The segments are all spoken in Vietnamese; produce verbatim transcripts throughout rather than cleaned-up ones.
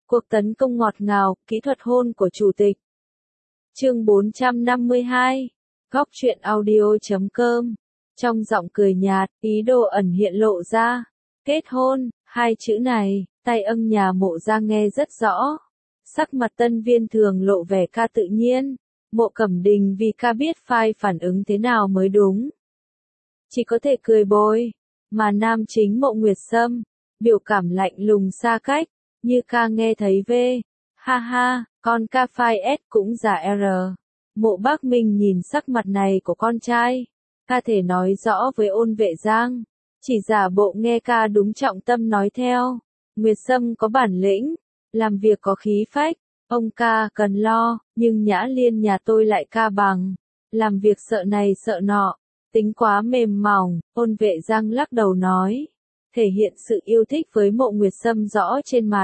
Cuộc tấn công ngọt ngào, kỹ thuật hôn của chủ tịch. Chương bốn trăm năm mươi hai. Góc truyện audio chấm com. Trong giọng cười nhạt, ý đồ ẩn hiện lộ ra. Kết hôn, hai chữ này, tay âng nhà Mộ Gia nghe rất rõ. Sắc mặt Tân Viên thường lộ vẻ ca tự nhiên. Mộ Cẩm Đình vì ca biết phai phản ứng thế nào mới đúng. Chỉ có thể cười bồi. Mà nam chính Mộ Nguyệt Sâm, biểu cảm lạnh lùng xa cách. Như ca nghe thấy về, ha ha, con ca phai S cũng giả R. Mộ Bác Minh nhìn sắc mặt này của con trai, ca thể nói rõ với Ôn Vệ Giang, chỉ giả bộ nghe ca đúng trọng tâm nói theo. Nguyệt Sâm có bản lĩnh, làm việc có khí phách, ông ca cần lo, nhưng Nhã Liên nhà tôi lại ca bằng, làm việc sợ này sợ nọ, tính quá mềm mỏng. Ôn Vệ Giang lắc đầu nói, thể hiện sự yêu thích với Mộ Nguyệt Sâm rõ trên mặt.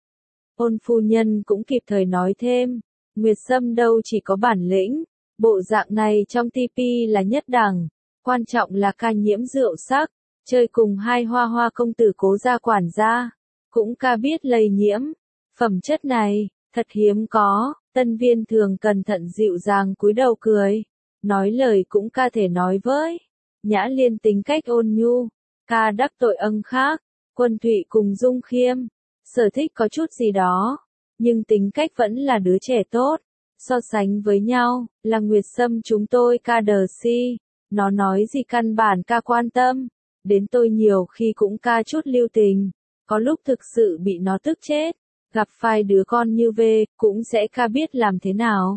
Ôn phu nhân cũng kịp thời nói thêm, Nguyệt Sâm đâu chỉ có bản lĩnh, bộ dạng này trong ti pi là nhất đẳng, quan trọng là ca nhiễm rượu sắc, chơi cùng hai hoa hoa công tử Cố gia quản gia, cũng ca biết lây nhiễm, phẩm chất này, thật hiếm có. Tân Viên thường cẩn thận dịu dàng cúi đầu cười, nói lời cũng ca thể nói với. Nhã Liên tính cách ôn nhu, ca đắc tội âng khác, Quân Thụy cùng Dung Khiêm, sở thích có chút gì đó, nhưng tính cách vẫn là đứa trẻ tốt. So sánh với nhau, là Nguyệt Sâm chúng tôi ca đờ si, nó nói gì căn bản ca quan tâm, đến tôi nhiều khi cũng ca chút lưu tình, có lúc thực sự bị nó tức chết, gặp phải đứa con như về, cũng sẽ ca biết làm thế nào.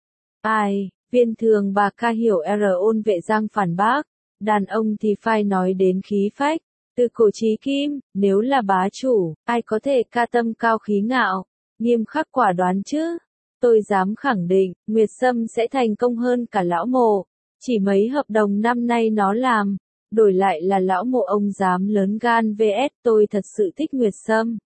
Ai, Viên thường bà ca hiểu R. Ôn Vệ Giang phản bác, đàn ông thì phải nói đến khí phách. Từ cổ chí kim, nếu là bá chủ, ai có thể ca tâm cao khí ngạo, nghiêm khắc quả đoán chứ? Tôi dám khẳng định, Nguyệt Sâm sẽ thành công hơn cả lão Mộ. Chỉ mấy hợp đồng năm nay nó làm, đổi lại là lão Mộ ông dám lớn gan vs tôi thật sự thích Nguyệt Sâm.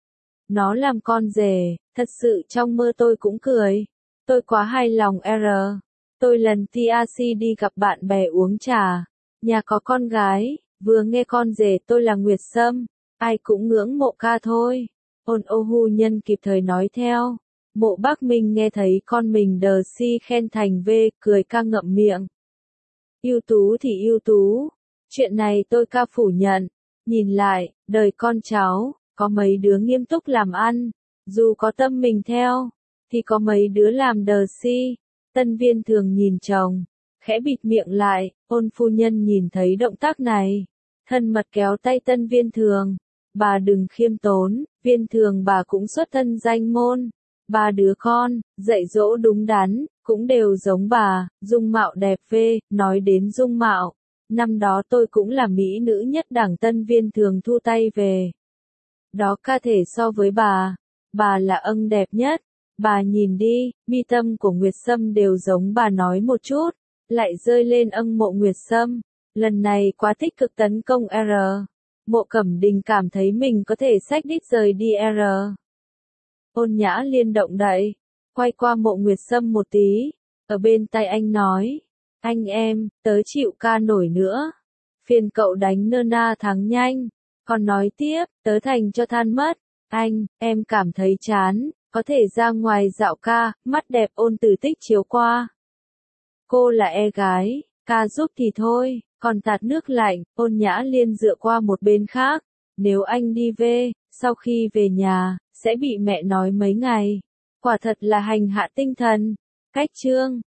Nó làm con rể, thật sự trong mơ tôi cũng cười. Tôi quá hài lòng R. Tôi lần tê rờ xê đi gặp bạn bè uống trà, nhà có con gái. Vừa nghe con rể tôi là Nguyệt Sâm, ai cũng ngưỡng mộ ca thôi. Ôn ô hu nhân kịp thời nói theo. Mộ Bác Minh nghe thấy con mình đờ si khen thành về, cười ca ngậm miệng. Ưu tú thì ưu tú, chuyện này tôi ca phủ nhận. Nhìn lại, đời con cháu, có mấy đứa nghiêm túc làm ăn, dù có tâm mình theo, thì có mấy đứa làm đờ si. Tân Viên thường nhìn chồng, khẽ bịt miệng lại. Ôn phu nhân nhìn thấy động tác này, thân mật kéo tay Tân Viên thường. Bà đừng khiêm tốn, Viên thường bà cũng xuất thân danh môn. Ba đứa con, dạy dỗ đúng đắn, cũng đều giống bà, dung mạo đẹp phê. Nói đến dung mạo, năm đó tôi cũng là mỹ nữ nhất đẳng. Tân Viên thường thu tay về. Đó ca thể so với bà, bà là âng đẹp nhất. Bà nhìn đi, mi tâm của Nguyệt Sâm đều giống bà nói một chút, lại rơi lên âng Mộ Nguyệt Sâm. Lần này quá tích cực tấn công R. Mộ Cẩm Đình cảm thấy mình có thể xách đít rời đi R. Ôn Nhã Liên động đậy, quay qua Mộ Nguyệt Sâm một tí, ở bên tai anh nói, anh em, tớ chịu ca nổi nữa. Phiền cậu đánh nơ na thắng nhanh, còn nói tiếp, tớ thành cho than mất. Anh, em cảm thấy chán, có thể ra ngoài dạo ca, mắt đẹp. Ôn Tử Tích chiếu qua. Cô là e gái, ca giúp thì thôi, còn tạt nước lạnh. Ôn Nhã Liên dựa qua một bên khác, nếu anh đi về, sau khi về nhà, sẽ bị mẹ nói mấy ngày. Quả thật là hành hạ tinh thần. Cách chương.